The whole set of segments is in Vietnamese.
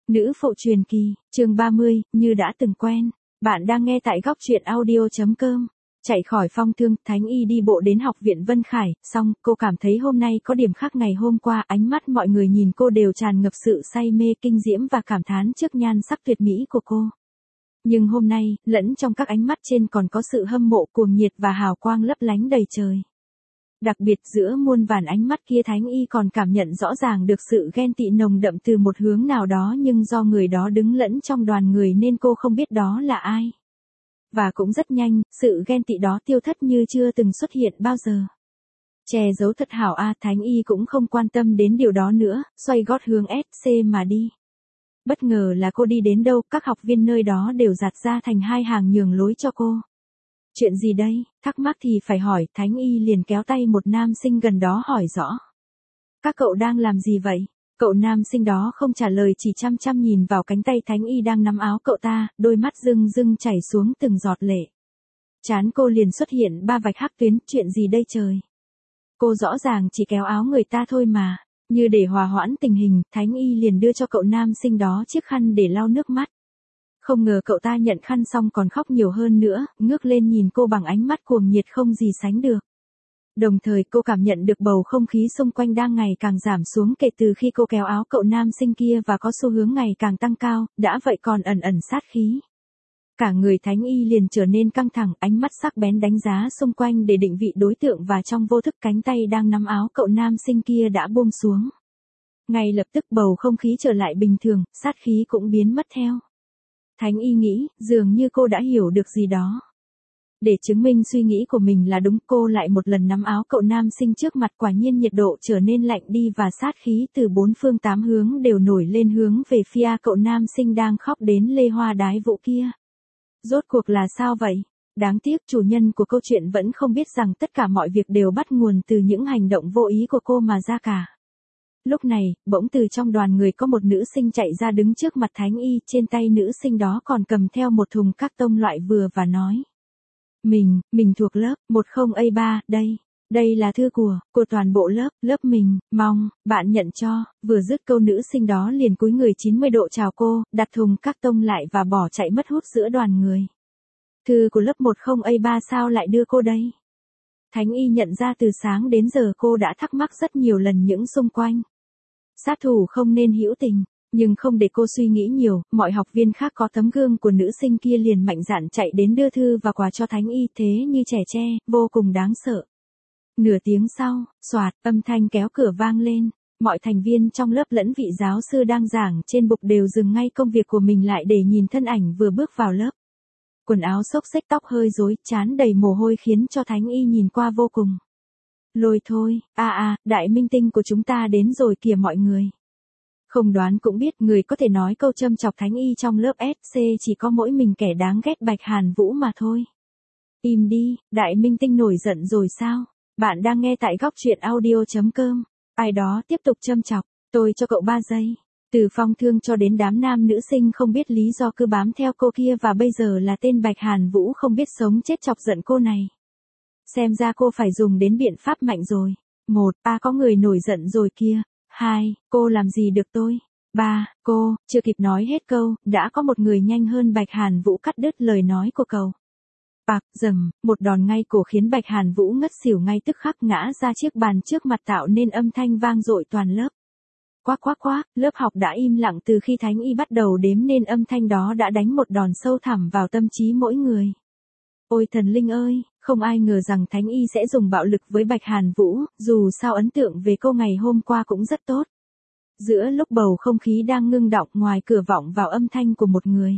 Nữ phụ truyền kỳ, chương 30, như đã từng quen. Bạn đang nghe tại góc truyện audio.com. Chạy khỏi phong thương, Thánh Y đi bộ đến học viện Vân Khải, xong, cô cảm thấy hôm nay có điểm khác ngày hôm qua, ánh mắt mọi người nhìn cô đều tràn ngập sự say mê kinh diễm và cảm thán trước nhan sắc tuyệt mỹ của cô. Nhưng hôm nay, lẫn trong các ánh mắt trên còn có sự hâm mộ cuồng nhiệt và hào quang lấp lánh đầy trời. Đặc biệt giữa muôn vàn ánh mắt kia Thánh Y còn cảm nhận rõ ràng được sự ghen tị nồng đậm từ một hướng nào đó, nhưng do người đó đứng lẫn trong đoàn người nên cô không biết đó là ai. Và cũng rất nhanh, sự ghen tị đó tiêu thất như chưa từng xuất hiện bao giờ. Che giấu thật hảo Thánh Y cũng không quan tâm đến điều đó nữa, xoay gót hướng SC mà đi. Bất ngờ là cô đi đến đâu, các học viên nơi đó đều dạt ra thành hai hàng nhường lối cho cô. Chuyện gì đây? Thắc mắc thì phải hỏi, Thánh Y liền kéo tay một nam sinh gần đó hỏi rõ. Các cậu đang làm gì vậy? Cậu nam sinh đó không trả lời, chỉ chăm chăm nhìn vào cánh tay Thánh Y đang nắm áo cậu ta, đôi mắt rưng rưng chảy xuống từng giọt lệ. Trán cô liền xuất hiện 3 vạch hắc tuyến, chuyện gì đây trời? Cô rõ ràng chỉ kéo áo người ta thôi mà. Như để hòa hoãn tình hình, Thánh Y liền đưa cho cậu nam sinh đó chiếc khăn để lau nước mắt. Không ngờ cậu ta nhận khăn xong còn khóc nhiều hơn nữa, ngước lên nhìn cô bằng ánh mắt cuồng nhiệt không gì sánh được. Đồng thời cô cảm nhận được bầu không khí xung quanh đang ngày càng giảm xuống kể từ khi cô kéo áo cậu nam sinh kia và có xu hướng ngày càng tăng cao, đã vậy còn ẩn ẩn sát khí. Cả người Thánh Y liền trở nên căng thẳng, ánh mắt sắc bén đánh giá xung quanh để định vị đối tượng và trong vô thức cánh tay đang nắm áo cậu nam sinh kia đã buông xuống. Ngay lập tức bầu không khí trở lại bình thường, sát khí cũng biến mất theo. Thánh Y nghĩ, dường như cô đã hiểu được gì đó. Để chứng minh suy nghĩ của mình là đúng, cô lại một lần nắm áo cậu nam sinh trước mặt, quả nhiên nhiệt độ trở nên lạnh đi và sát khí từ 4 phương 8 hướng đều nổi lên hướng về phía cậu nam sinh đang khóc đến lê hoa đái vũ kia. Rốt cuộc là sao vậy? Đáng tiếc chủ nhân của câu chuyện vẫn không biết rằng tất cả mọi việc đều bắt nguồn từ những hành động vô ý của cô mà ra cả. Lúc này, bỗng từ trong đoàn người có một nữ sinh chạy ra đứng trước mặt Thánh Y, trên tay nữ sinh đó còn cầm theo một thùng các tông loại vừa và nói. Mình thuộc lớp 10A3, đây là thư của toàn bộ lớp mình, mong, bạn nhận cho. Vừa dứt câu nữ sinh đó liền cúi người 90 độ chào cô, đặt thùng các tông lại và bỏ chạy mất hút giữa đoàn người. Thư của lớp 10A3 sao lại đưa cô đây? Thánh Y nhận ra từ sáng đến giờ cô đã thắc mắc rất nhiều lần những xung quanh. Sát thủ không nên hữu tình, nhưng không để cô suy nghĩ nhiều, mọi học viên khác có tấm gương của nữ sinh kia liền mạnh dạn chạy đến đưa thư và quà cho Thánh Y, thế như trẻ tre, vô cùng đáng sợ. Nửa tiếng sau, xoạt, âm thanh kéo cửa vang lên, mọi thành viên trong lớp lẫn vị giáo sư đang giảng trên bục đều dừng ngay công việc của mình lại để nhìn thân ảnh vừa bước vào lớp. Quần áo xốc xếch, tóc hơi rối, trán đầy mồ hôi khiến cho Thánh Y nhìn qua vô cùng lôi thôi. Đại minh tinh của chúng ta đến rồi kìa mọi người. Không đoán cũng biết, người có thể nói câu châm chọc Thánh Y trong lớp SC chỉ có mỗi mình kẻ đáng ghét Bạch Hàn Vũ mà thôi. Im đi, đại minh tinh nổi giận rồi sao? Bạn đang nghe tại góc truyện audio.com. Ai đó tiếp tục châm chọc, tôi cho cậu 3 giây. Từ Phong Thương cho đến đám nam nữ sinh không biết lý do cứ bám theo cô kia, và bây giờ là tên Bạch Hàn Vũ không biết sống chết chọc giận cô này. Xem ra cô phải dùng đến biện pháp mạnh rồi. 1. Có người nổi giận rồi kia. 2. Cô làm gì được tôi? 3. Cô, chưa kịp nói hết câu, đã có một người nhanh hơn Bạch Hàn Vũ cắt đứt lời nói của cậu. Bạc, dầm, một đòn ngay cổ khiến Bạch Hàn Vũ ngất xỉu ngay tức khắc, ngã ra chiếc bàn trước mặt tạo nên âm thanh vang dội toàn lớp. Quác quác quác, lớp học đã im lặng từ khi Thánh Y bắt đầu đếm nên âm thanh đó đã đánh một đòn sâu thẳm vào tâm trí mỗi người. Ôi thần linh ơi, không ai ngờ rằng Thánh Y sẽ dùng bạo lực với Bạch Hàn Vũ, dù sao ấn tượng về cô ngày hôm qua cũng rất tốt. Giữa lúc bầu không khí đang ngưng đọng, ngoài cửa vọng vào âm thanh của một người.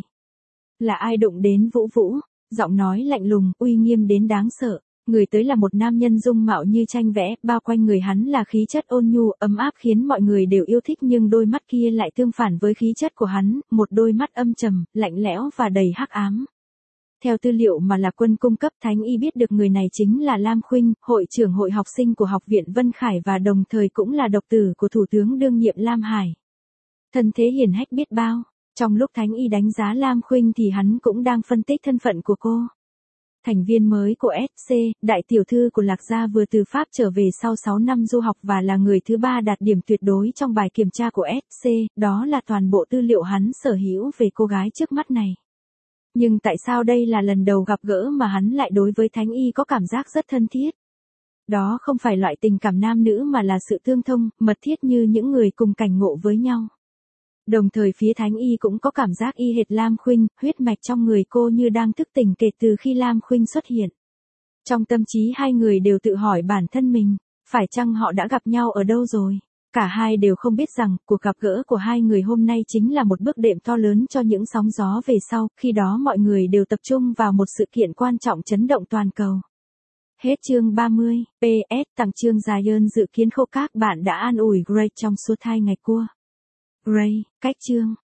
Là ai đụng đến Vũ Vũ? Giọng nói lạnh lùng, uy nghiêm đến đáng sợ. Người tới là một nam nhân dung mạo như tranh vẽ, bao quanh người hắn là khí chất ôn nhu, ấm áp khiến mọi người đều yêu thích, nhưng đôi mắt kia lại tương phản với khí chất của hắn, một đôi mắt âm trầm, lạnh lẽo và đầy hắc ám. Theo tư liệu mà Lạc Quân cung cấp, Thánh Y biết được người này chính là Lam Khuynh, hội trưởng hội học sinh của học viện Vân Khải và đồng thời cũng là độc tử của thủ tướng đương nhiệm Lam Hải. Thân thế hiển hách biết bao. Trong lúc Thánh Y đánh giá Lam Khuynh thì hắn cũng đang phân tích thân phận của cô. Thành viên mới của SC, đại tiểu thư của Lạc Gia vừa từ Pháp trở về sau 6 năm du học và là người thứ 3 đạt điểm tuyệt đối trong bài kiểm tra của SC, đó là toàn bộ tư liệu hắn sở hữu về cô gái trước mắt này. Nhưng tại sao đây là lần đầu gặp gỡ mà hắn lại đối với Thánh Y có cảm giác rất thân thiết? Đó không phải loại tình cảm nam nữ mà là sự tương thông, mật thiết như những người cùng cảnh ngộ với nhau. Đồng thời phía Thánh Y cũng có cảm giác y hệt Lam Khuynh, huyết mạch trong người cô như đang thức tỉnh kể từ khi Lam Khuynh xuất hiện. Trong tâm trí hai người đều tự hỏi bản thân mình, phải chăng họ đã gặp nhau ở đâu rồi? Cả hai đều không biết rằng, cuộc gặp gỡ của hai người hôm nay chính là một bước đệm to lớn cho những sóng gió về sau, khi đó mọi người đều tập trung vào một sự kiện quan trọng chấn động toàn cầu. Hết chương 30, PS tặng chương dài ơn dự kiến khô các bạn đã an ủi Gray trong suốt 2 ngày qua. Gray, cách chương.